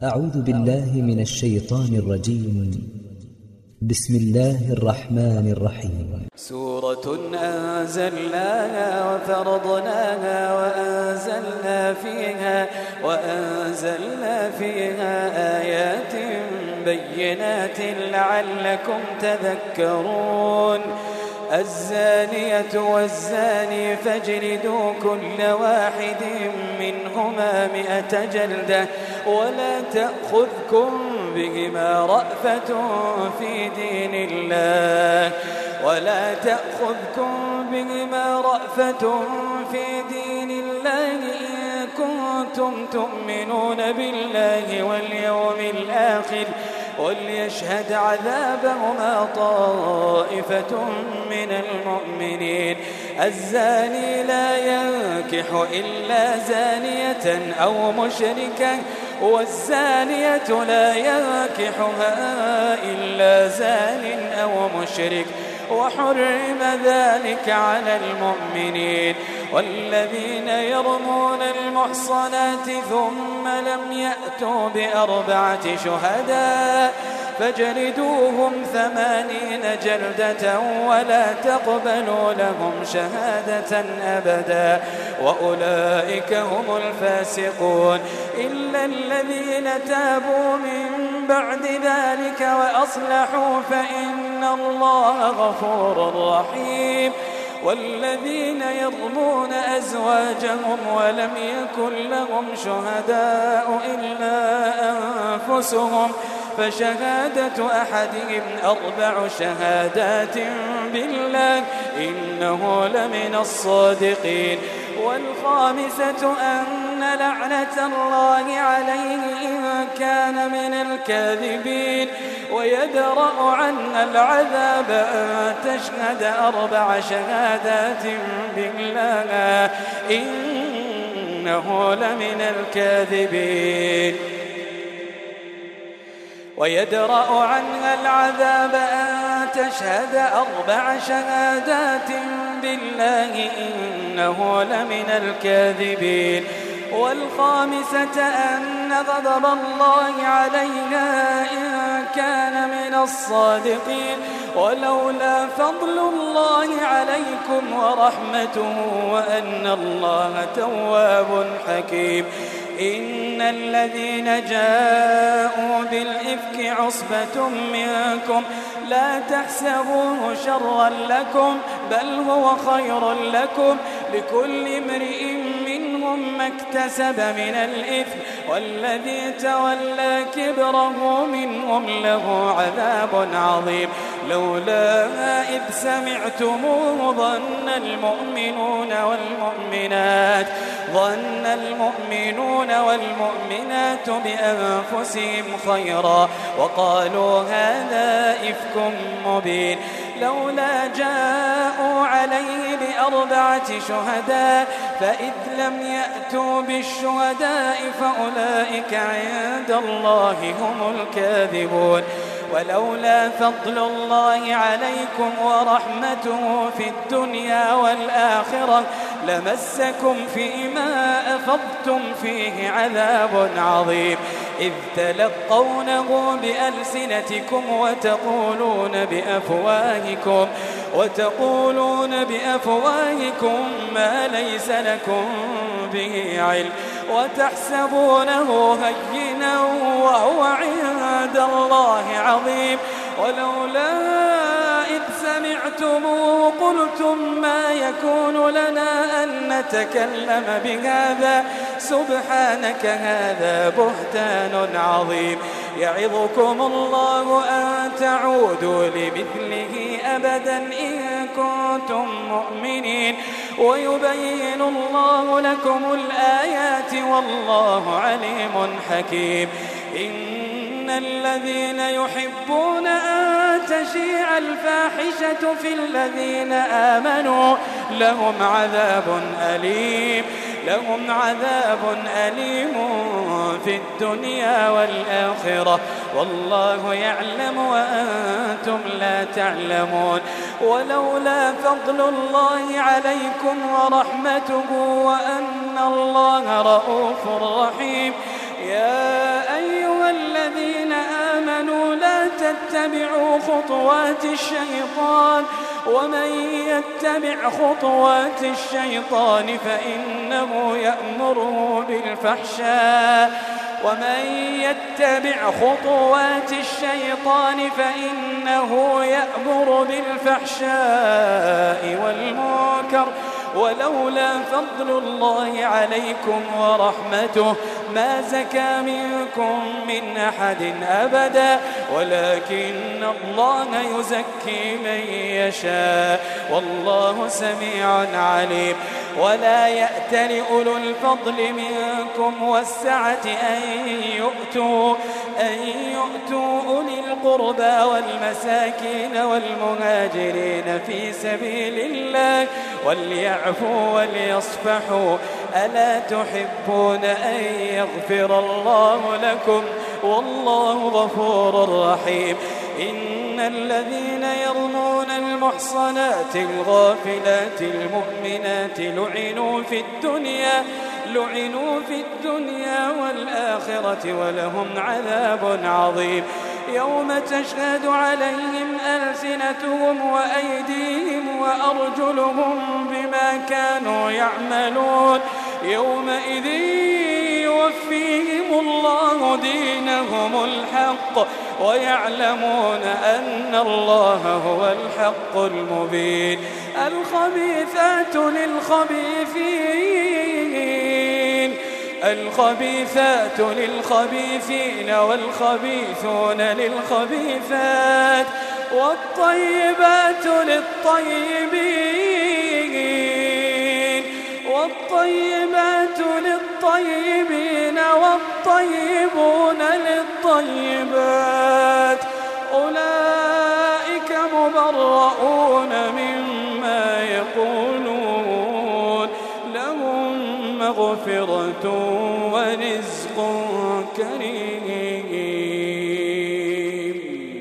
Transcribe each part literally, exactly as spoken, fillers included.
أعوذ بالله من الشيطان الرجيم. بسم الله الرحمن الرحيم. سورة أنزلناها وفرضناها وأنزلنا فيها وأنزلنا فيها آيات بينات لعلكم تذكرون. الزانية والزاني فاجلدوا كل واحد منهما مئة جلدة ولا تأخذكم بهما رأفة في دين الله ولا تأخذكم بهما رأفة في دين الله إن كنتم تؤمنون بالله واليوم الآخر وليشهد عذابهما طائفة من المؤمنين. الزاني لا ينكح إلا زانية أو مشركة والزانية لا ينكحها إلا زان أو مشرك وحرم ذلك على المؤمنين. والذين يرمون المحصنات ثم لم يأتوا بأربعة شهداء فاجلدوهم ثمانين جلدة ولا تقبلوا لهم شهادة أبدا وأولئك هم الفاسقون إلا الذين تابوا من بعد ذلك وأصلحوا فإن الله غفور رحيم. والذين يرمون أزواجهم ولم يكن لهم شهداء إلا أنفسهم فشهادة أحدهم أربع شهادات بالله إنه لمن الصادقين. والخامسة أن لعنة الله عليه إن كان من الكاذبين ويدرأ عنا العذاب أن تشهد أربع شهادات بالله إنه لمن الكاذبين ويدرأ عنها العذاب أن تشهد أربع شهادات بالله إنه لمن الكاذبين. والخامسة أن غضب الله عليها إن كان من الصادقين ولولا فضل الله عليكم ورحمته وأن الله تواب حكيم. إن الذين جاءوا بالإفك عصبة منكم لا تحسبوه شرا لكم بل هو خير لكم لكل امرئ منهم ما اكتسب من الإثم والذي تولى كبره منهم له عذاب عظيم. لولا إذ سمعتموه ظن المؤمنون والمؤمنات ظن المؤمنون والمؤمنات بأنفسهم خيرا وقالوا هذا إفك مبين. لولا جاءوا عليه بأربعة شهداء فإذ لم يأتوا بالشهداء فأولئك عند الله هم الكاذبون. ولولا فضل الله عليكم ورحمته في الدنيا والآخرة لمسكم فيما أفضتم فيه عذاب عظيم إذ تلقونه بألسنتكم وتقولون بأفواهكم وتقولون بأفواهكم ما ليس لكم به علم وتحسبونه هينا وهو عند الله عظيم. ولولا إذ سمعتموه قلتم ما يكون لنا أن نتكلم بهذا سبحانك هذا بهتان عظيم. يعظكم الله أن تعودوا لمثله أبدا إن كنتم مؤمنين ويبين الله لكم الآيات والله عليم حكيم. إن الذين يحبون أن تشيع الفاحشة في الذين آمنوا لهم عذاب أليم لهم عذاب أليم في الدنيا والآخرة والله يعلم وأنتم لا تعلمون. ولولا فضل الله عليكم ورحمته وأن الله رؤوف رحيم. يا أيها تتبعوا خطوات الشيطان ومن يتبع خطوات الشيطان فإنه يأمر بالفحشاء ومن يتبع خطوات الشيطان فإنه يأمر بالفحشاء والمنكر ولولا فضل الله عليكم ورحمته ما زكى منكم من أحد أبدا ولكن الله يزكي من يشاء والله سميع عليم. ولا يأتل أولو الفضل منكم والسعة أن يؤتوا, أن يؤتوا أولي القربى والمساكين والمهاجرين في سبيل الله وليعفوا وليصفحوا ألا تحبون أن يغفر الله لكم والله غفور رحيم. إن الذين يرمون المحصنات الغافلات المؤمنات لعنوا في الدنيا لعنوا في الدنيا والآخرة ولهم عذاب عظيم. يوم تشهد عليهم ألسنتهم وأيديهم وأرجلهم بما كانوا يعملون يومئذ يوفيهم الله دينهم الحق ويعلمون أن الله هو الحق المبين. الخبيثات للخبيثين الخبيثات للخبيثين والخبيثون للخبيثات والطيبات للطيبين والطيبات للطيبين والطيبون للطيبات أولئك مبرؤون مما يقولون لهم مغفرة ورزق كريم.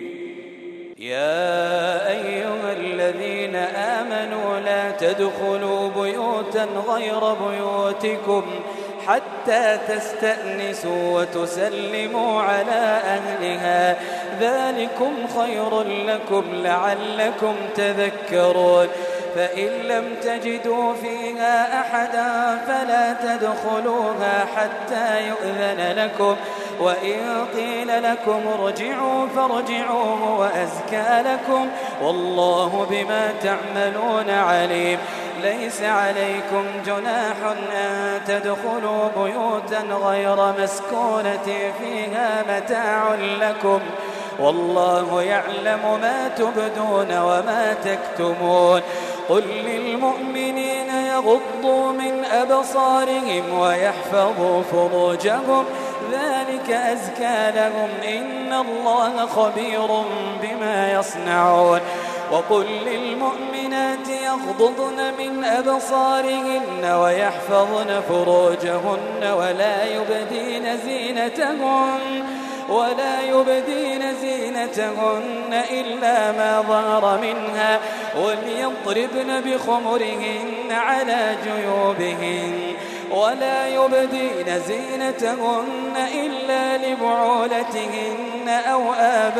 يا أيها الذين آمنوا لا تدخلوا بيوتا غير بيوتكم حتى تستأنسوا وتسلموا على أهلها ذلكم خير لكم لعلكم تذكرون. فإن لم تجدوا فيها أحدا فلا تدخلوها حتى يؤذن لكم وإن قيل لكم ارجعوا فارجعوا وأزكى لكم والله بما تعملون عليم. ليس عليكم جناح أن تدخلوا بيوتا غير مسكونة فيها متاع لكم والله يعلم ما تبدون وما تكتمون. قل للمؤمنين يغضوا من أبصارهم ويحفظوا فروجهم ذلك أزكى لهم إن الله خبير بما يصنعون. وقل للمؤمنات يغضضن من أبصارهن ويحفظن فروجهن ولا يبدين زينتهن ولا يبدين زينتهن إلا ما ظهر منها وليضربن بخمرهن على جيوبهن ولا يبدين زينتهن إلا لبعولتهن أو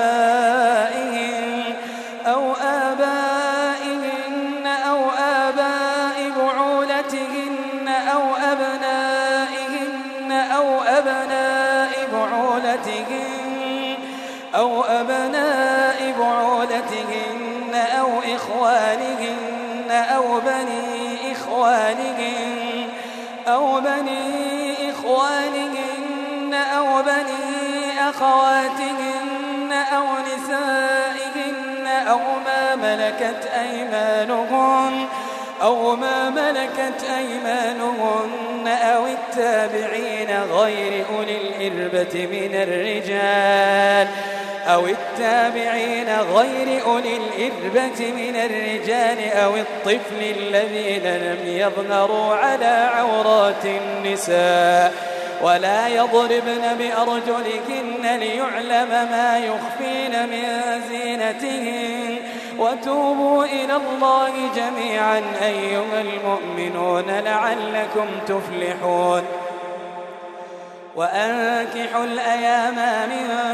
آبائهن أو آبائهن أو آباء بعولتهن أو أبنائهن أو أبناء بعولتهن أو أبناء بعولتهن أو إخوانهن أو بني إخوانهن أو بني إخوانهن أو بني أخواتهن أو نسائهن أو ما ملكت أيمانهن أو ما ملكت أيمانهن أو التابعين غير أولي الإربة من الرجال أو التابعين غير أولي الإربة من الرجال أو الطفل الذين لم يظهروا على عورات النساء ولا يضربن بأرجلهن ليعلم ما يخفين من زينتهن وتوبوا إلى الله جميعا أيها المؤمنون لعلكم تفلحون. وأنكحوا الأيام منكم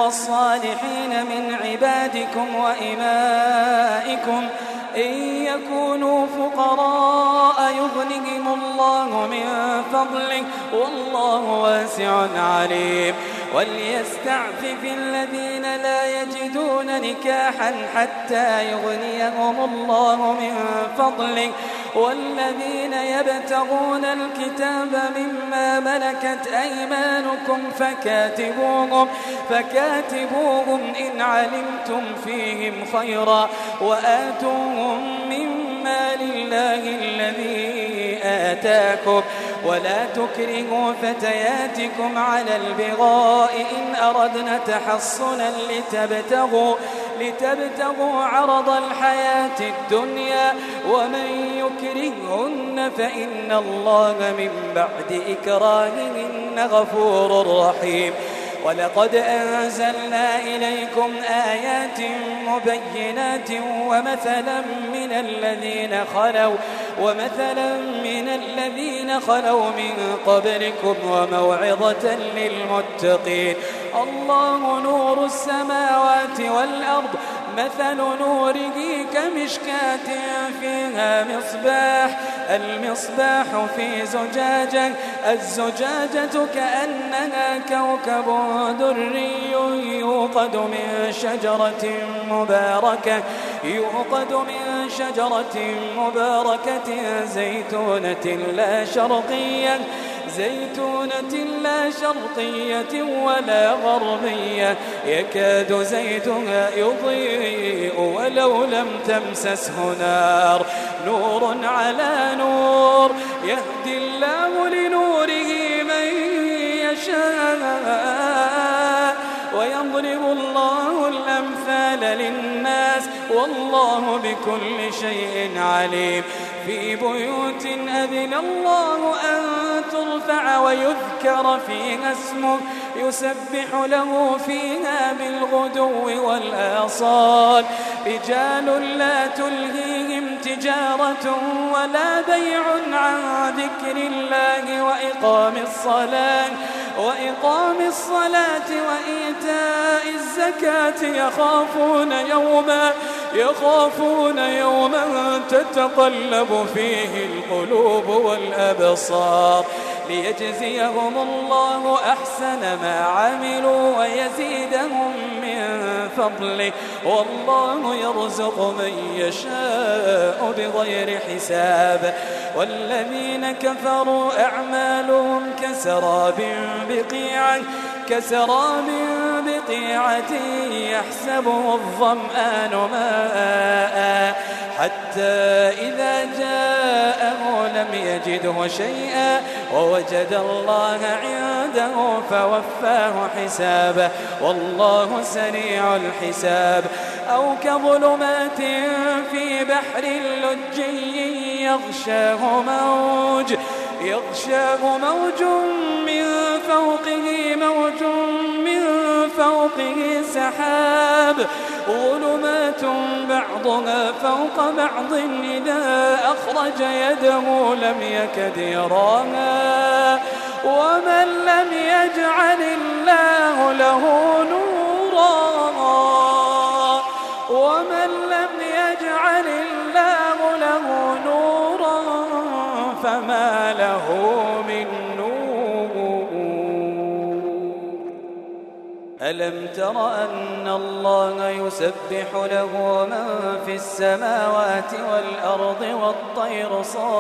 والصالحين من عبادكم وإمائكم إن يكونوا فقراء يغنهم الله من فضله والله واسع عليم وليستعفف الذين لا يجدون نكاحا حتى يغنيهم الله من فضله والذين يبتغون الكتاب مما ملكت أيمانكم فكاتبوهم, فكاتبوهم إن علمتم فيهم خيرا وآتوهم مما لله الذي آتاكم ولا تكرهوا فتياتكم على البغاء إن أردنا تحصنا لتبتغوا, لتبتغوا عرض الحياة الدنيا ومن يكرههن فإن الله من بعد إكراههن غفور رحيم. ولقد أنزلنا إليكم آيات مبينات ومثلا من الذين خلوا ومثلا من الذين خلوا من قبلكم وموعظة للمتقين. الله نور السماوات والأرض مثل نوره كمشكاة فيها مصباح المصباح في زجاجة الزجاجة كأنها كوكب دري يوقد من شجرة مباركة يوقد من شجرة مباركة زيتونة لا شرقية زيتونة لا شرقية ولا غربية يكاد زيتها يضيء ولو لم تمسسه نار نور على نور يهدي الله لنوره من يشاء ويضرب الله الأمثال للناس والله بكل شيء عليم. في بيوت أذن الله أن ترفع ويذكر فيها اسمه يسبح له فيها بالغدو والآصال رجال لا تلهيهم تجارة ولا بيع عن ذكر الله وإقام الصلاة وإقام الصلاة وإيتاء الزكاة يخافون يوما يخافون يوما تتقلب فيه القلوب والأبصار ليجزيهم الله أحسن ما عملوا ويزيدهم من فضله والله يرزق من يشاء بغير حساب. والذين كفروا أعمالهم كسراب بقيعة كسراب بقيعة يحسبه الظمآن ماء حتى إذا جاءه لم يجده شيئا ووجد الله عنده فوفاه حسابه والله سريع الحساب. أو كظلمات في بحر لجي يغشاه موج يغشاه موج من فوقه موج من فوقه سحاب ظلمات بعضها فوق بعض إذا أخرج يده لم يكد يراها ومن لم يجعل الله له نورا ومن لم يجعل الله له نورا فما له من نور. ألم تر أن الله يسبح له من في السماوات والأرض والطير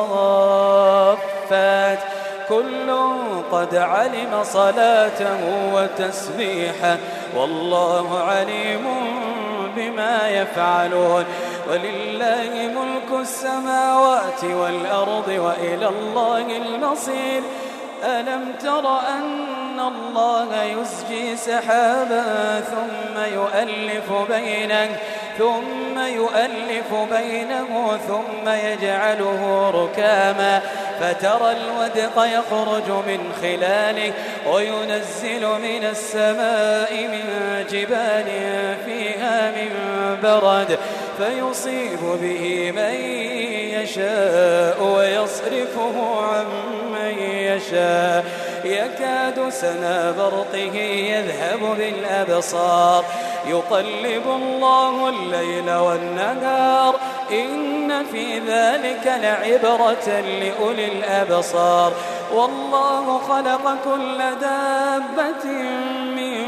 صافات كل قد علم صلاته وتسبيحه والله عليم بما يفعلون. ولله ملك السماوات والأرض وإلى الله المصير. ألم تر أن الله يزجي سحابا ثم يؤلف بينه ثم يؤلف بينه ثم يجعله ركاما فترى الودق يخرج من خلاله وينزل من السماء من جبال فيها من برد فيصيب به من يشاء ويصرفه عن من يشاء يكاد سنا برقه يذهب بالأبصار يقلب الله الليل والنهار إن في ذلك لعبرة لأولي الأبصار والله خلق كل دابة من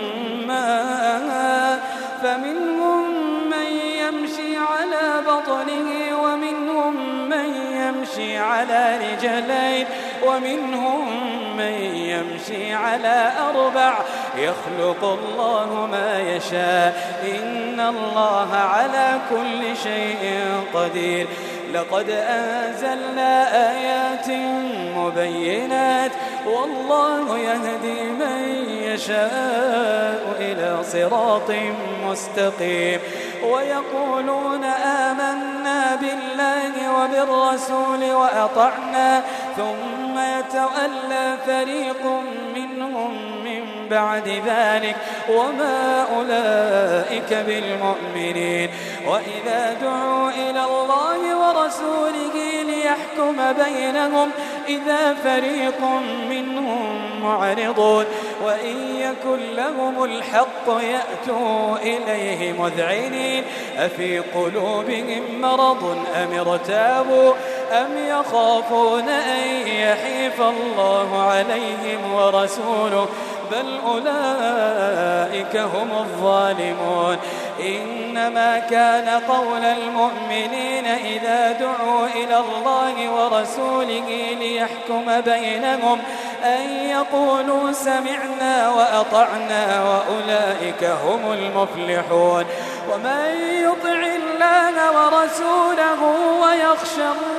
ماء فمنهم من يمشي على بطنه ومنهم من يمشي على رجلين ومنهم من يمشي على أربع يخلق الله ما يشاء إن الله على كل شيء قدير لقد أنزلنا آيات مبينات والله يهدي من يشاء إلى صراط مستقيم ويقولون آمنا بالله وبالرسول وأطعنا ثم يتولى فريق منهم من بعد ذلك وما أولئك بالمؤمنين وإذا دعوا إلى الله ورسوله ليحكم بينهم إذا فريق منهم معرضون وإن يكن لهم الحق يأتوا إليه مذعنين أفي قلوبهم مرض أم ارتابوا أم يخافون أن يحيف الله عليهم ورسوله بل أولئك هم الظالمون إنما كان قول المؤمنين إذا دعوا إلى الله ورسوله ليحكم بينهم أن يقولوا سمعنا وأطعنا وأولئك هم المفلحون ومن يطع الله ورسوله ويخشى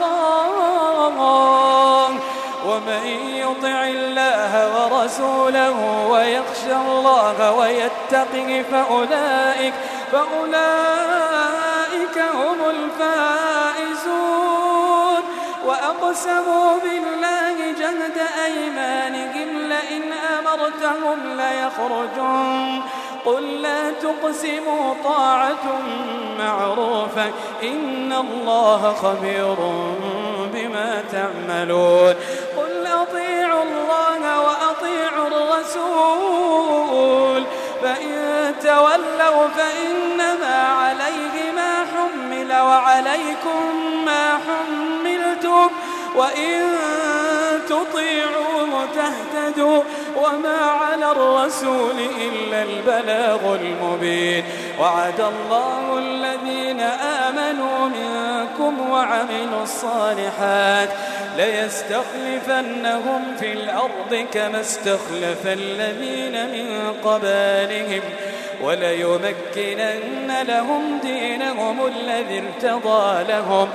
الله ومن يطع الله ورسوله ويخشى الله ويتقه فأولئك فأولئك هم الفائزون وأقسموا بالله جهد أيمانهم لئن أمرتهم ليخرجون قل لا تقسموا طاعة معروفة إن الله خبير بما تعملون قل أطيعوا الله وأطيعوا الرسول فإن تولوا فإنما عليه ما حمل وعليكم ما حملتم وإن تطيعوه تهتدوا وما على الرسول إلا البلاغ المبين وعد الله الذين آمنوا منكم وعملوا الصالحات ليستخلفنهم في الأرض كما استخلف الذين من قبلهم وليمكنن لهم دينهم الذي ارتضى لهم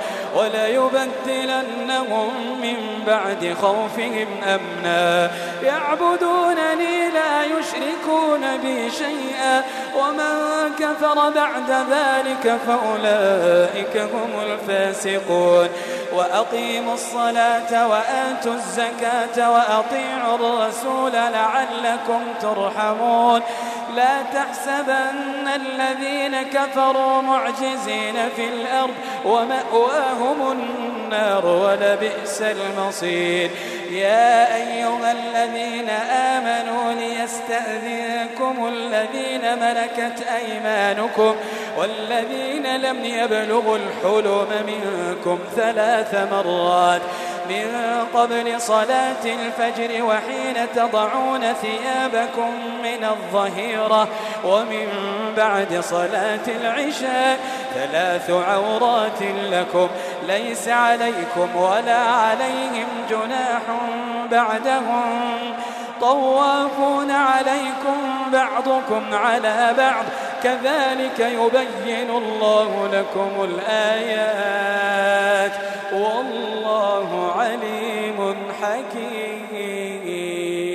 وليبدلنهم من بعد خوفهم أمنا يعبدونني لا يشركون بي شيئا ومن كفر بعد ذلك فأولئك هم الفاسقون وأقيموا الصلاة وآتوا الزكاة وأطيعوا الرسول لعلكم ترحمون لا تحسبن الذين كفروا معجزين في الأرض ومأواهم النار ولبئس المصير يا أيها الذين آمنوا ليستأذنكم الذين ملكت أيمانكم والذين لم يبلغوا الحلم منكم ثلاث مرات من قبل صلاة الفجر وحين تضعون ثيابكم من الظهيرة ومن بعد صلاة العشاء ثلاث عورات لكم ليس عليكم ولا عليهم جناح بعدهم طوافون عليكم بعضكم على بعض كذلك يبين الله لكم الآيات والله عليم حكيم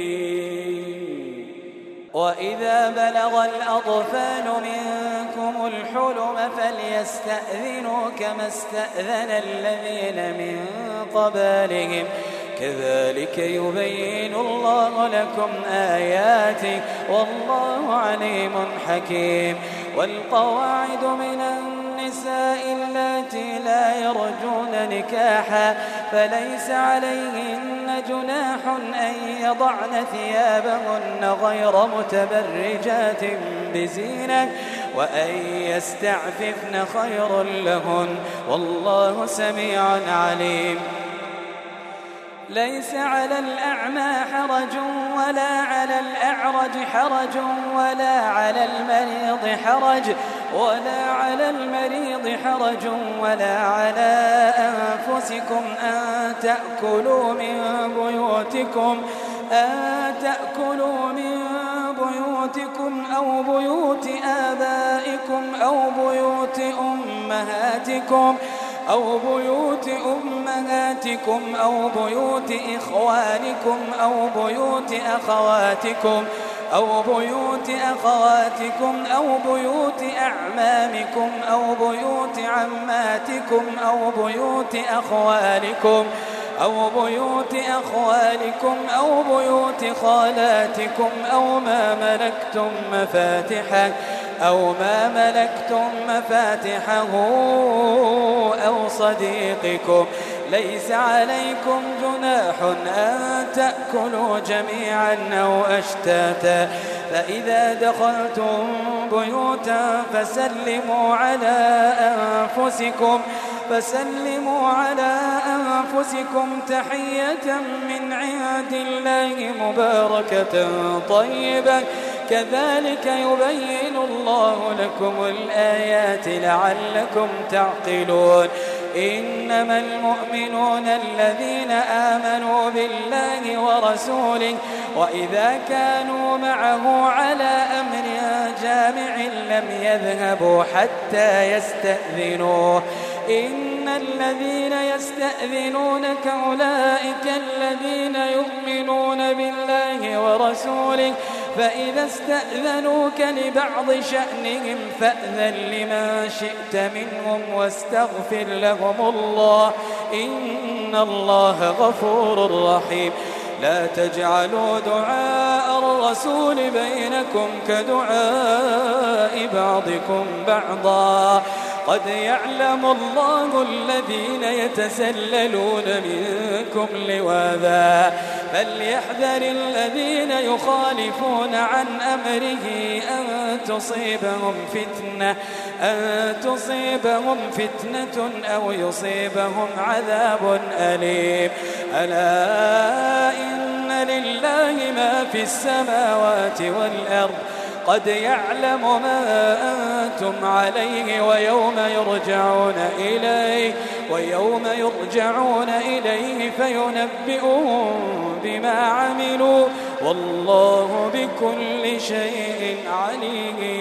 وإذا بلغ الأطفال منكم الحلم فليستأذنوا كما استأذن الذين من قبلهم كذلك يبين الله لكم آياته والله عليم حكيم والقواعد من النساء النساء اللاتي لا يرجون نكاحا فليس عليهن جناح أن يضعن ثيابهن غير متبرجات بزينة وأن يستعففن خير لهن والله سميع عليم. ليس على الأعمى حرج ولا على الأعرج حرج ولا على المريض حرج ولا على المريض حرج ولا على أنفسكم أن تأكلوا من بيوتكم أن تأكلوا من بيوتكم أو بيوت آبائكم أو بيوت أمهاتكم أو بيوت أمهاتكم أو بيوت إخوانكم أو بيوت أخواتكم أو بيوت أخواتكم أو بيوت أعمامكم أو بيوت عماتكم أو بيوت أخوالكم أو بيوت أخوالكم أو بيوت خالاتكم أو ما ملكتم مفاتحه أو ما ملكتم مفاتحه أو صديقكم ليس عليكم جناح أن تأكلوا جميعا أو أشتاتا فإذا دخلتم بيوتا فسلموا على أنفسكم فسلموا على أنفسكم تحية من عند الله مباركة طيبة كذلك يبين الله لكم الآيات لعلكم تعقلون. إنما المؤمنون الذين آمنوا بالله ورسوله وإذا كانوا معه على أمر جامع لم يذهبوا حتى يستأذنوه إن الذين يستأذنونك أولئك الذين يؤمنون بالله ورسوله فإذا استأذنوك لبعض شأنهم فأذن لمن شئت منهم واستغفر لهم الله إن الله غفور رحيم. لا تجعلوا دعاء الرسول بينكم كدعاء بعضكم بعضا قد يعلم الله الذين يتسللون منكم لواذا فليحذر الذين يخالفون عن أمره أن تصيبهم فتنة أن تصيبهم فتنة أو يصيبهم عذاب أليم. ألا إن لله ما في السماوات والأرض قد يعلم ما أنتم عليه ويوم يرجعون إليه ويوم يرجعون إليه فينبئهم بما عملوا والله بكل شيء عليم.